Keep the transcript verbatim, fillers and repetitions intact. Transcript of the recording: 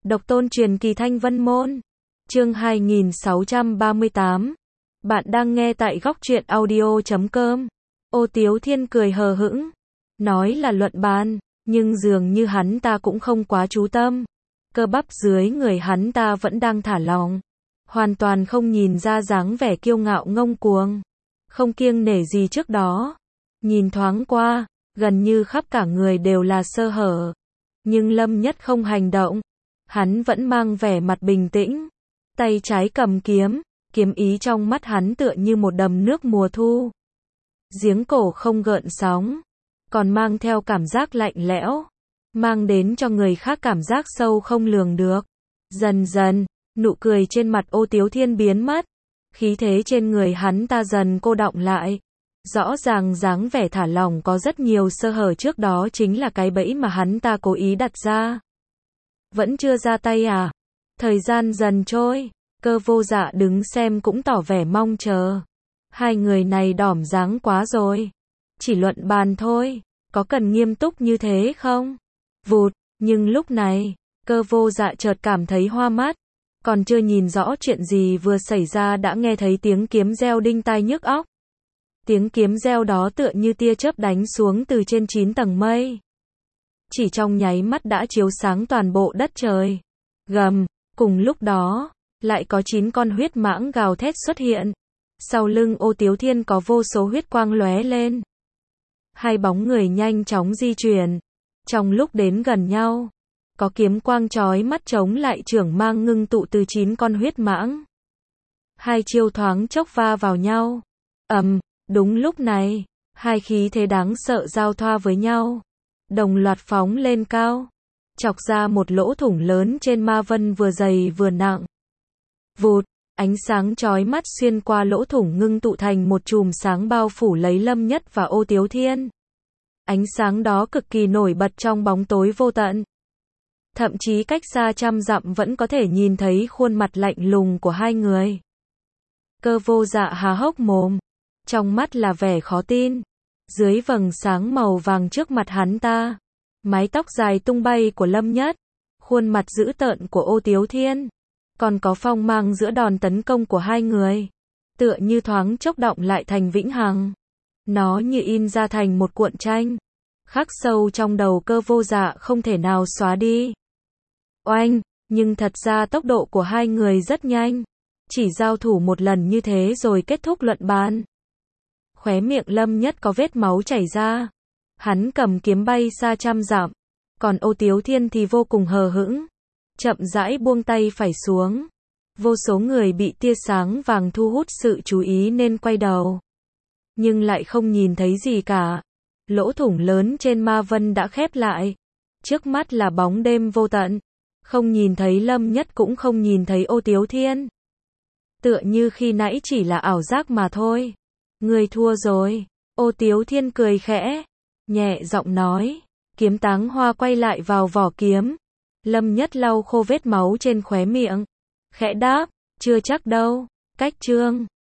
Độc tôn truyền kỳ Thanh Vân Môn. Chương hai nghìn sáu trăm ba mươi tám. Bạn đang nghe tại góc truyện audio chấm com. Ô Tiếu Thiên cười hờ hững, nói là luận bàn, nhưng dường như hắn ta cũng không quá chú tâm. Cơ bắp dưới người hắn ta vẫn đang thả lỏng, hoàn toàn không nhìn ra dáng vẻ kiêu ngạo ngông cuồng, không kiêng nể gì trước đó. Nhìn thoáng qua, gần như khắp cả người đều là sơ hở. Nhưng Lâm Nhất không hành động, hắn vẫn mang vẻ mặt bình tĩnh, tay trái cầm kiếm, kiếm ý trong mắt hắn tựa như một đầm nước mùa thu. Giếng cổ không gợn sóng, còn mang theo cảm giác lạnh lẽo, mang đến cho người khác cảm giác sâu không lường được. Dần dần, nụ cười trên mặt Ô Tiếu Thiên biến mất, khí thế trên người hắn ta dần cô đọng lại. Rõ ràng dáng vẻ thả lỏng có rất nhiều sơ hở trước đó chính là cái bẫy mà hắn ta cố ý đặt ra. Vẫn chưa ra tay à? Thời gian dần trôi, Cơ Vô Dạ đứng xem cũng tỏ vẻ mong chờ. Hai người này đỏm dáng quá rồi. Chỉ luận bàn thôi, có cần nghiêm túc như thế không? Vụt, nhưng lúc này, Cơ Vô Dạ chợt cảm thấy hoa mắt. Còn chưa nhìn rõ chuyện gì vừa xảy ra đã nghe thấy tiếng kiếm reo đinh tai nhức óc. Tiếng kiếm reo đó tựa như tia chớp đánh xuống từ trên chín tầng mây. Chỉ trong nháy mắt đã chiếu sáng toàn bộ đất trời. Gầm, cùng lúc đó, lại có chín con huyết mãng gào thét xuất hiện. Sau lưng Ô Tiếu Thiên có vô số huyết quang lóe lên. Hai bóng người nhanh chóng di chuyển. Trong lúc đến gần nhau, có kiếm quang chói mắt chống lại chưởng mang ngưng tụ từ chín con huyết mãng. Hai chiêu thoáng chốc va vào nhau. Ầm, đúng lúc này, hai khí thế đáng sợ giao thoa với nhau, đồng loạt phóng lên cao, chọc ra một lỗ thủng lớn trên ma vân vừa dày vừa nặng. Vụt, ánh sáng chói mắt xuyên qua lỗ thủng ngưng tụ thành một chùm sáng bao phủ lấy Lâm Nhất và Ô Tiếu Thiên. Ánh sáng đó cực kỳ nổi bật trong bóng tối vô tận. Thậm chí cách xa trăm dặm vẫn có thể nhìn thấy khuôn mặt lạnh lùng của hai người. Cơ Vô Dạ há hốc mồm, trong mắt là vẻ khó tin. Dưới vầng sáng màu vàng trước mặt hắn ta, mái tóc dài tung bay của Lâm Nhất, khuôn mặt dữ tợn của Ô Tiếu Thiên, còn có phong mang giữa đòn tấn công của hai người, tựa như thoáng chốc động lại thành vĩnh hằng. Nó như in ra thành một cuộn tranh, khắc sâu trong đầu Cơ Vô Dạ không thể nào xóa đi. Oanh, nhưng thật ra tốc độ của hai người rất nhanh, chỉ giao thủ một lần như thế rồi kết thúc luận bàn. Khóe miệng Lâm Nhất có vết máu chảy ra. Hắn cầm kiếm bay xa trăm dặm, còn Ô Tiếu Thiên thì vô cùng hờ hững, chậm rãi buông tay phải xuống. Vô số người bị tia sáng vàng thu hút sự chú ý nên quay đầu, nhưng lại không nhìn thấy gì cả. Lỗ thủng lớn trên ma vân đã khép lại, trước mắt là bóng đêm vô tận, không nhìn thấy Lâm Nhất cũng không nhìn thấy Ô Tiếu Thiên. Tựa như khi nãy chỉ là ảo giác mà thôi. Người thua rồi. Ô Tiếu Thiên cười khẽ, nhẹ giọng nói. Kiếm táng hoa quay lại vào vỏ kiếm. Lâm Nhất lau khô vết máu trên khóe miệng, khẽ đáp, chưa chắc đâu. Cách chương